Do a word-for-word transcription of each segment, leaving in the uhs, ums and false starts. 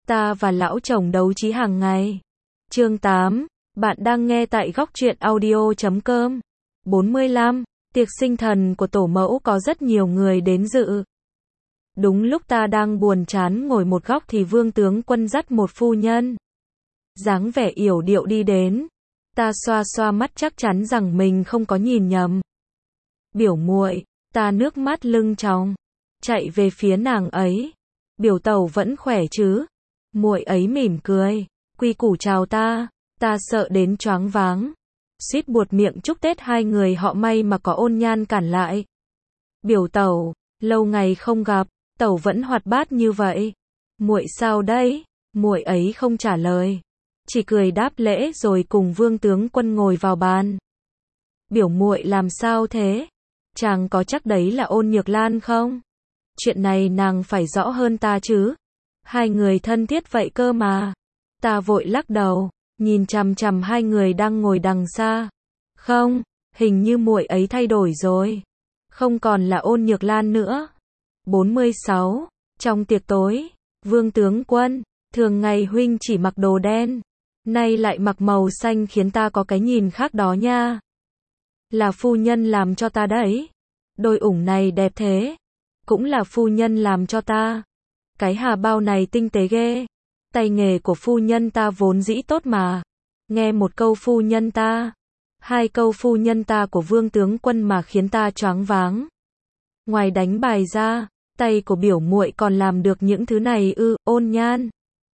Ta và lão chồng đấu trí hàng ngày. Chương tám. Bạn đang nghe tại góc truyện audio chấm com. bốn mươi lăm. Tiệc sinh thần của tổ mẫu có rất nhiều người đến dự. Đúng lúc ta đang buồn chán ngồi một góc thì Vương tướng quân dắt một phu nhân dáng vẻ yểu điệu đi đến. Ta xoa xoa mắt chắc chắn rằng mình không có nhìn nhầm. Biểu muội, ta nước mắt lưng tròng, chạy về phía nàng ấy. Biểu tẩu vẫn khỏe chứ? Muội ấy mỉm cười, quy củ chào ta. Ta sợ đến choáng váng, suýt buột miệng chúc Tết hai người họ, may mà có Ôn Nhan cản lại. Biểu tẩu, lâu ngày không gặp, tẩu vẫn hoạt bát như vậy. Muội sao đấy? Muội ấy không trả lời, chỉ cười đáp lễ rồi cùng Vương tướng quân ngồi vào bàn. Biểu muội làm sao thế? Chàng có chắc đấy là Ôn Nhược Lan không? Chuyện này nàng phải rõ hơn ta chứ. Hai người thân thiết vậy cơ mà. Ta vội lắc đầu, nhìn chằm chằm hai người đang ngồi đằng xa. Không, hình như muội ấy thay đổi rồi. Không còn là Ôn Nhược Lan nữa. bốn mươi sáu. Trong tiệc tối, Vương tướng quân, thường ngày huynh chỉ mặc đồ đen, nay lại mặc màu xanh khiến ta có cái nhìn khác đó nha. Là phu nhân làm cho ta đấy. Đôi ủng này đẹp thế. Cũng là phu nhân làm cho ta. Cái hà bao này tinh tế ghê. Tay nghề của phu nhân ta vốn dĩ tốt mà. Nghe một câu phu nhân ta, hai câu phu nhân ta của Vương tướng quân mà khiến ta choáng váng. Ngoài đánh bài ra, tay của biểu muội còn làm được những thứ này ư? Ôn Nhan,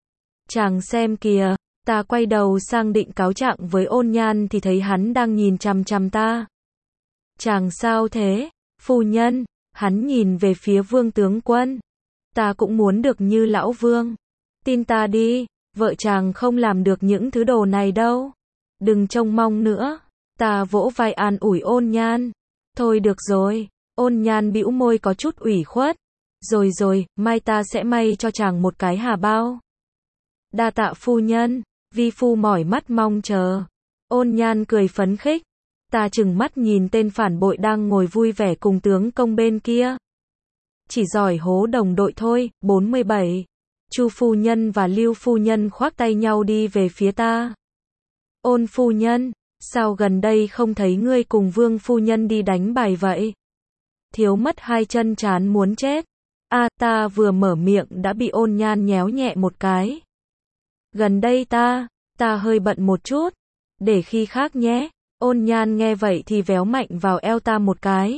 chàng xem kìa. Ta quay đầu sang định cáo trạng với Ôn Nhan thì thấy hắn đang nhìn chằm chằm ta. Chàng sao thế? Phu nhân. Hắn nhìn về phía Vương tướng quân. Ta cũng muốn được như lão Vương. Tin ta đi, vợ chàng không làm được những thứ đồ này đâu. Đừng trông mong nữa. Ta vỗ vai an ủi Ôn Nhan. Thôi được rồi. Ôn Nhan bĩu môi có chút ủy khuất. Rồi rồi, mai ta sẽ may cho chàng một cái hà bao. Đa tạ phu nhân. Vi phu mỏi mắt mong chờ. Ôn Nhan cười phấn khích. Ta chừng mắt nhìn tên phản bội đang ngồi vui vẻ cùng tướng công bên kia. Chỉ giỏi hố đồng đội thôi. bốn mươi bảy. Chu phu nhân và Lưu phu nhân khoác tay nhau đi về phía ta. Ôn phu nhân, sao gần đây không thấy ngươi cùng Vương phu nhân đi đánh bài vậy? Thiếu mất hai chân chán muốn chết. A, à, ta vừa mở miệng đã bị Ôn Nhan nhéo nhẹ một cái. Gần đây ta, ta hơi bận một chút. Để khi khác nhé. Ôn Nhan nghe vậy thì véo mạnh vào eo ta một cái.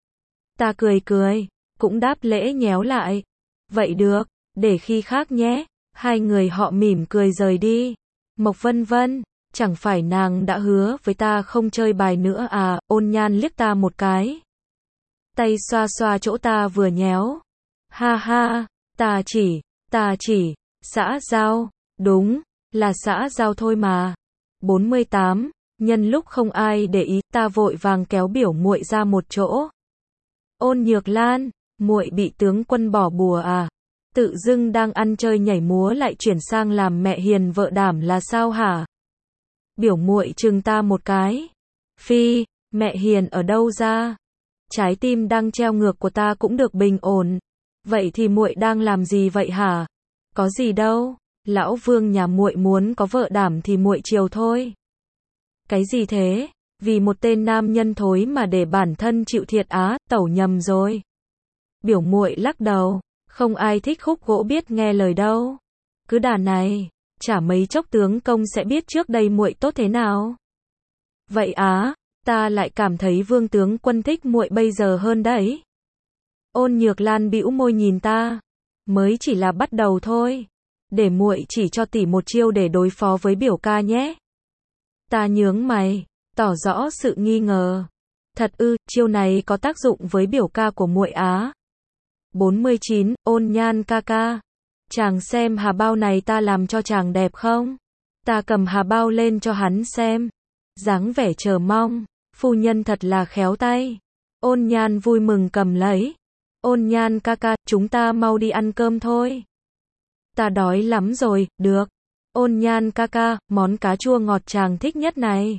Ta cười cười, cũng đáp lễ nhéo lại. Vậy được, để khi khác nhé. Hai người họ mỉm cười rời đi. Mộc Vân Vân, chẳng phải nàng đã hứa với ta không chơi bài nữa à? Ôn Nhan liếc ta một cái, tay xoa xoa chỗ ta vừa nhéo. Ha ha, ta chỉ, ta chỉ, xã giao, đúng, là xã giao thôi mà. bốn mươi tám. Nhân lúc không ai để ý, ta vội vàng kéo biểu muội ra một chỗ. Ôn Nhược Lan, muội bị tướng quân bỏ bùa à? Tự dưng đang ăn chơi nhảy múa lại chuyển sang làm mẹ hiền vợ đảm là sao hả? Biểu muội chừng ta một cái. Phi, mẹ hiền ở đâu ra? Trái tim đang treo ngược của ta cũng được bình ổn. Vậy thì muội đang làm gì vậy hả? Có gì đâu, lão Vương nhà muội muốn có vợ đảm thì muội chiều thôi. Cái gì thế? Vì một tên nam nhân thối mà để bản thân chịu thiệt á? Tẩu nhầm rồi. Biểu muội lắc đầu. Không ai thích khúc gỗ biết nghe lời đâu. Cứ đà này, chả mấy chốc tướng công sẽ biết trước đây muội tốt thế nào. Vậy á, ta lại cảm thấy Vương tướng quân thích muội bây giờ hơn đấy. Ôn Nhược Lan bĩu môi nhìn ta. Mới chỉ là bắt đầu thôi. Để muội chỉ cho tỷ một chiêu để đối phó với biểu ca nhé. Ta nhướng mày, tỏ rõ sự nghi ngờ. Thật ư? Chiêu này có tác dụng với biểu ca của muội á? bốn mươi chín. Ôn Nhan ca ca, chàng xem hà bao này ta làm cho chàng đẹp không? Ta cầm hà bao lên cho hắn xem, dáng vẻ chờ mong. Phu nhân thật là khéo tay. Ôn Nhan vui mừng cầm lấy. Ôn Nhan ca ca, chúng ta mau đi ăn cơm thôi. Ta đói lắm rồi. Được. Ôn Nhan ca ca, món cá chua ngọt chàng thích nhất này.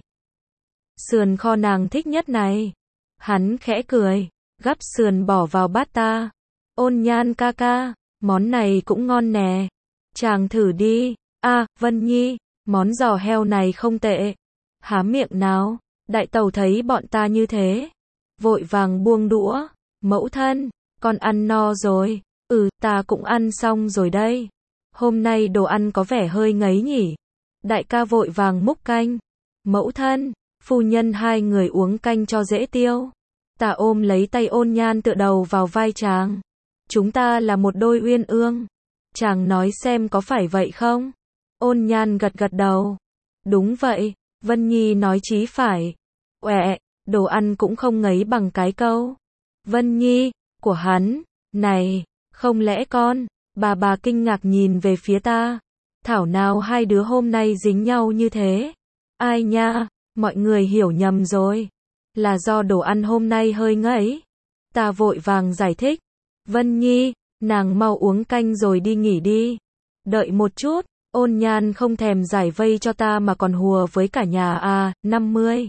Sườn kho nàng thích nhất này. Hắn khẽ cười, gắp sườn bỏ vào bát ta. Ôn Nhan ca ca, món này cũng ngon nè. Chàng thử đi. A, Vân Nhi, món giò heo này không tệ. Há miệng nào. Đại tẩu thấy bọn ta như thế, vội vàng buông đũa. Mẫu thân, con ăn no rồi. Ừ, ta cũng ăn xong rồi đây. Hôm nay đồ ăn có vẻ hơi ngấy nhỉ. Đại ca vội vàng múc canh. Mẫu thân, phu nhân hai người uống canh cho dễ tiêu. Ta ôm lấy tay Ôn Nhan tựa đầu vào vai chàng. Chúng ta là một đôi uyên ương. Chàng nói xem có phải vậy không? Ôn Nhan gật gật đầu. Đúng vậy, Vân Nhi nói chí phải. Uệ, đồ ăn cũng không ngấy bằng cái câu Vân Nhi của hắn. Này, không lẽ con? Bà bà kinh ngạc nhìn về phía ta. Thảo nào hai đứa hôm nay dính nhau như thế? Ai nha, mọi người hiểu nhầm rồi. Là do đồ ăn hôm nay hơi ngấy. Ta vội vàng giải thích. Vân Nhi, nàng mau uống canh rồi đi nghỉ đi. Đợi một chút, Ôn Nhan không thèm giải vây cho ta mà còn hùa với cả nhà à, năm mươi.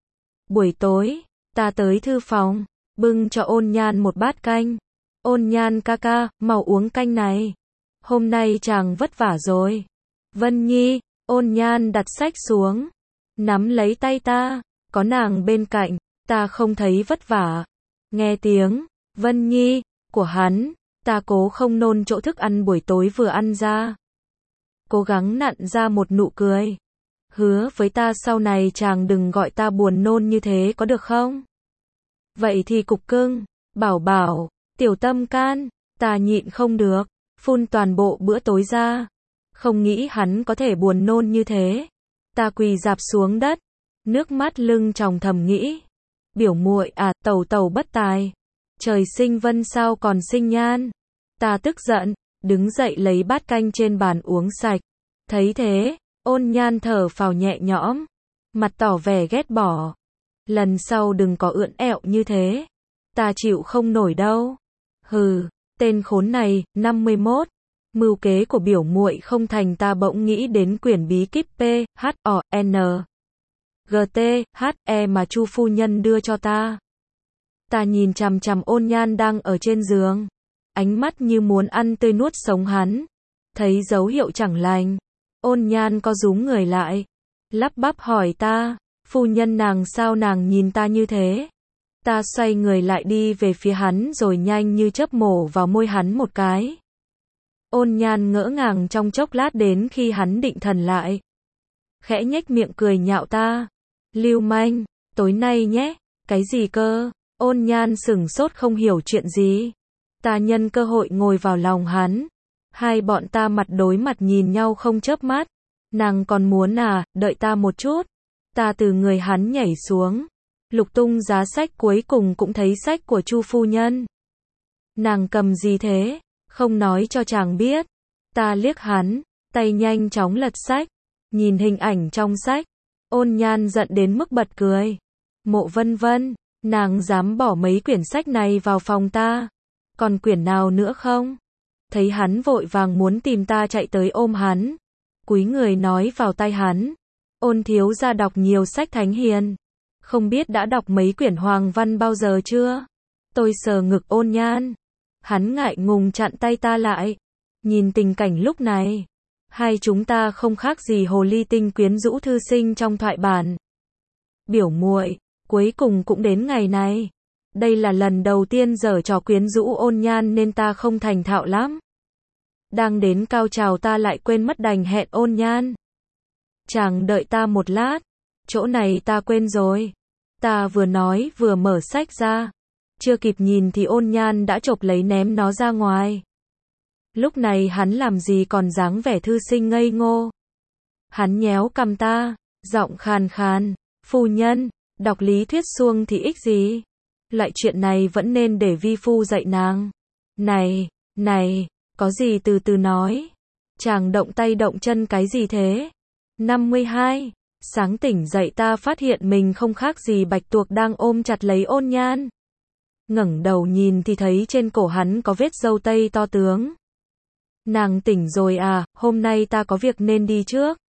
Buổi tối, ta tới thư phòng, bưng cho Ôn Nhan một bát canh. Ôn Nhan ca ca, mau uống canh này. Hôm nay chàng vất vả rồi. Vân Nhi, Ôn Nhan đặt sách xuống, nắm lấy tay ta, có nàng bên cạnh, ta không thấy vất vả. Nghe tiếng Vân Nhi của hắn, ta cố không nôn chỗ thức ăn buổi tối vừa ăn ra. Cố gắng nặn ra một nụ cười. Hứa với ta sau này chàng đừng gọi ta buồn nôn như thế có được không? Vậy thì cục cưng, bảo bảo, tiểu tâm can, ta nhịn không được, phun toàn bộ bữa tối ra. Không nghĩ hắn có thể buồn nôn như thế. Ta quỳ rạp xuống đất, nước mắt lưng tròng thầm nghĩ. Biểu muội à, tẩu tẩu bất tài. Trời sinh vân sao còn sinh nhan. Ta tức giận, đứng dậy lấy bát canh trên bàn uống sạch. Thấy thế, Ôn Nhan thở phào nhẹ nhõm, mặt tỏ vẻ ghét bỏ. Lần sau đừng có ưỡn ẹo như thế. Ta chịu không nổi đâu. Hừ, tên khốn này, năm mươi mốt. Mưu kế của biểu muội không thành, ta bỗng nghĩ đến quyển bí kíp P, H, O, N, G, T, H, E mà Chu phu nhân đưa cho ta. Ta nhìn chằm chằm Ôn Nhan đang ở trên giường, ánh mắt như muốn ăn tươi nuốt sống hắn. Thấy dấu hiệu chẳng lành, Ôn Nhan co rúm người lại, lắp bắp hỏi ta, phu nhân nàng sao nàng nhìn ta như thế? Ta xoay người lại đi về phía hắn rồi nhanh như chớp mổ vào môi hắn một cái. Ôn Nhan ngỡ ngàng trong chốc lát đến khi hắn định thần lại. Khẽ nhếch miệng cười nhạo ta. Lưu manh, tối nay nhé. Cái gì cơ? Ôn Nhan sửng sốt không hiểu chuyện gì. Ta nhân cơ hội ngồi vào lòng hắn. Hai bọn ta mặt đối mặt nhìn nhau không chớp mắt. Nàng còn muốn à, đợi ta một chút. Ta từ người hắn nhảy xuống. Lục tung giá sách cuối cùng cũng thấy sách của Chu phu nhân. Nàng cầm gì thế? Không nói cho chàng biết. Ta liếc hắn, tay nhanh chóng lật sách. Nhìn hình ảnh trong sách. Ôn Nhan giận đến mức bật cười. Mộ Vân Vân, nàng dám bỏ mấy quyển sách này vào phòng ta. Còn quyển nào nữa không? Thấy hắn vội vàng muốn tìm ta chạy tới ôm hắn. Cúi người nói vào tai hắn. Ôn thiếu gia đọc nhiều sách thánh hiền. Không biết đã đọc mấy quyển hoàng văn bao giờ chưa? Tôi sờ ngực Ôn Nhan. Hắn ngại ngùng chặn tay ta lại. Nhìn tình cảnh lúc này, hai chúng ta không khác gì hồ ly tinh quyến rũ thư sinh trong thoại bản. Biểu muội, cuối cùng cũng đến ngày này. Đây là lần đầu tiên giở trò quyến rũ Ôn Nhan nên ta không thành thạo lắm. Đang đến cao trào ta lại quên mất đành hẹn Ôn Nhan. Chàng đợi ta một lát. Chỗ này ta quên rồi. Ta vừa nói vừa mở sách ra. Chưa kịp nhìn thì Ôn Nhan đã chộp lấy ném nó ra ngoài. Lúc này hắn làm gì còn dáng vẻ thư sinh ngây ngô. Hắn nhéo cằm ta, giọng khàn khàn, phu nhân, đọc lý thuyết suông thì ích gì? Loại chuyện này vẫn nên để vi phu dạy nàng. Này, này, có gì từ từ nói. Chàng động tay động chân cái gì thế? năm mươi hai. Sáng tỉnh dậy ta phát hiện mình không khác gì bạch tuộc đang ôm chặt lấy Ôn Nhan. Ngẩng đầu nhìn thì thấy trên cổ hắn có vết râu tây to tướng. Nàng tỉnh rồi à, hôm nay ta có việc nên đi trước.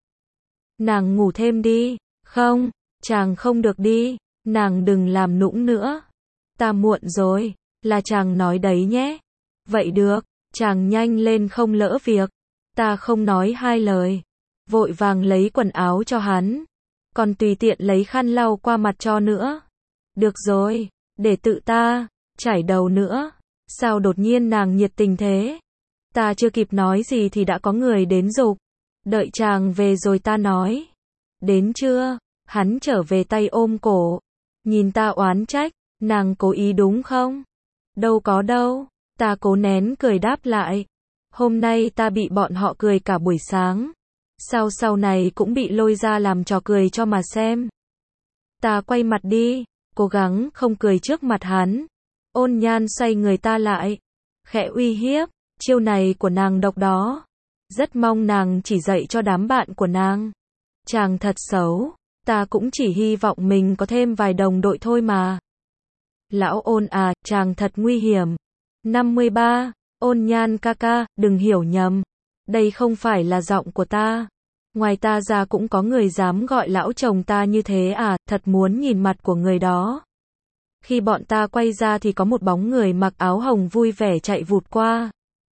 Nàng ngủ thêm đi. Không, chàng không được đi, nàng đừng làm nũng nữa. Ta muộn rồi, là chàng nói đấy nhé. Vậy được, chàng nhanh lên không lỡ việc. Ta không nói hai lời, vội vàng lấy quần áo cho hắn, còn tùy tiện lấy khăn lau qua mặt cho nữa. Được rồi, để tự ta chải đầu nữa. Sao đột nhiên nàng nhiệt tình thế? Ta chưa kịp nói gì thì đã có người đến giục. Đợi chàng về rồi ta nói. Đến chưa? Hắn trở về tay ôm cổ. Nhìn ta oán trách, nàng cố ý đúng không? Đâu có đâu. Ta cố nén cười đáp lại. Hôm nay ta bị bọn họ cười cả buổi sáng. Sao sau này cũng bị lôi ra làm trò cười cho mà xem. Ta quay mặt đi, cố gắng không cười trước mặt hắn. Ôn Nhan xoay người ta lại, khẽ uy hiếp, chiêu này của nàng độc đó. Rất mong nàng chỉ dạy cho đám bạn của nàng. Chàng thật xấu, ta cũng chỉ hy vọng mình có thêm vài đồng đội thôi mà. Lão Ôn à, chàng thật nguy hiểm. năm mươi ba, Ôn Nhan ca ca, đừng hiểu nhầm. Đây không phải là giọng của ta. Ngoài ta ra cũng có người dám gọi lão chồng ta như thế à, thật muốn nhìn mặt của người đó. Khi bọn ta quay ra thì có một bóng người mặc áo hồng vui vẻ chạy vụt qua.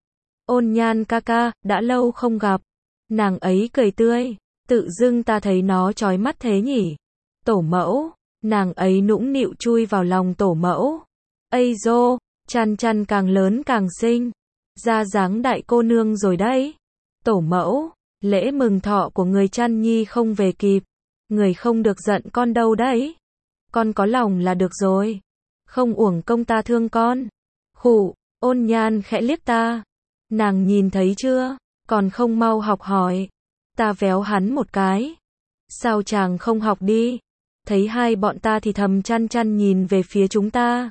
Ôn Nhan ca ca, đã lâu không gặp. Nàng ấy cười tươi, tự dưng ta thấy nó chói mắt thế nhỉ. Tổ mẫu, nàng ấy nũng nịu chui vào lòng tổ mẫu. Ây dô, Chăn Chăn càng lớn càng xinh, ra dáng đại cô nương rồi đấy. Tổ mẫu, lễ mừng thọ của người Chăn Nhi không về kịp, người không được giận con đâu đấy. Con có lòng là được rồi, không uổng công ta thương con. Khụ, Ôn Nhan khẽ liếc ta. Nàng nhìn thấy chưa, còn không mau học hỏi. Ta véo hắn một cái. Sao chàng không học đi? Thấy hai bọn ta thì thầm Chăn Chăn nhìn về phía chúng ta.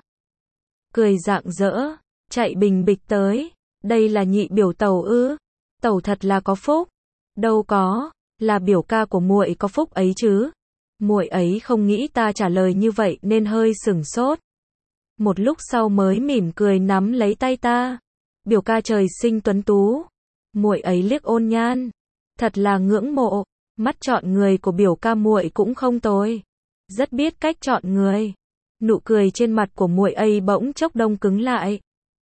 Cười rạng rỡ, chạy bình bịch tới. Đây là nhị biểu tẩu ư? Tẩu thật là có phúc. Đâu có, là biểu ca của muội có phúc ấy chứ. Muội ấy không nghĩ ta trả lời như vậy nên hơi sửng sốt. Một lúc sau mới mỉm cười nắm lấy tay ta. Biểu ca trời sinh tuấn tú. Muội ấy liếc Ôn Nhan, thật là ngưỡng mộ. Mắt chọn người của biểu ca muội cũng không tồi, rất biết cách chọn người. Nụ cười trên mặt của muội ấy bỗng chốc đông cứng lại.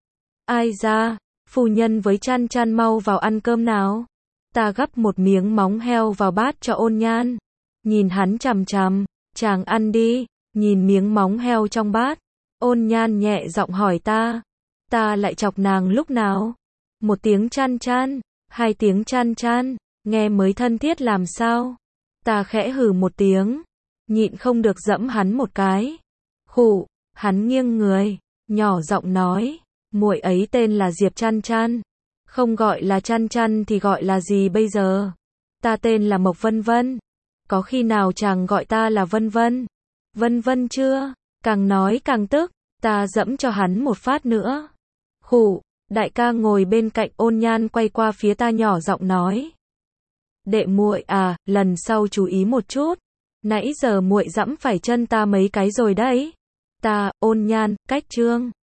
Ai ra, phu nhân với Chăn Chăn mau vào ăn cơm nào. Ta gắp một miếng móng heo vào bát cho Ôn Nhan. Nhìn hắn chằm chằm, chàng ăn đi. Nhìn miếng móng heo trong bát, Ôn Nhan nhẹ giọng hỏi ta. Ta lại chọc nàng lúc nào? Một tiếng Chăn Chăn, hai tiếng Chăn Chăn, nghe mới thân thiết làm sao? Ta khẽ hừ một tiếng, nhịn không được giẫm hắn một cái. Khụ, hắn nghiêng người, nhỏ giọng nói, muội ấy tên là Diệp Chăn Chăn. Không gọi là Chăn Chăn thì gọi là gì bây giờ? Ta tên là Mộc Vân Vân. Có khi nào chàng gọi ta là Vân Vân? Vân Vân chưa? Càng nói càng tức, ta giẫm cho hắn một phát nữa. Khụ, đại ca ngồi bên cạnh Ôn Nhan quay qua phía ta nhỏ giọng nói. Đệ muội à, lần sau chú ý một chút. Nãy giờ muội giẫm phải chân ta mấy cái rồi đấy. Ta, Ôn Nhan, cách trương.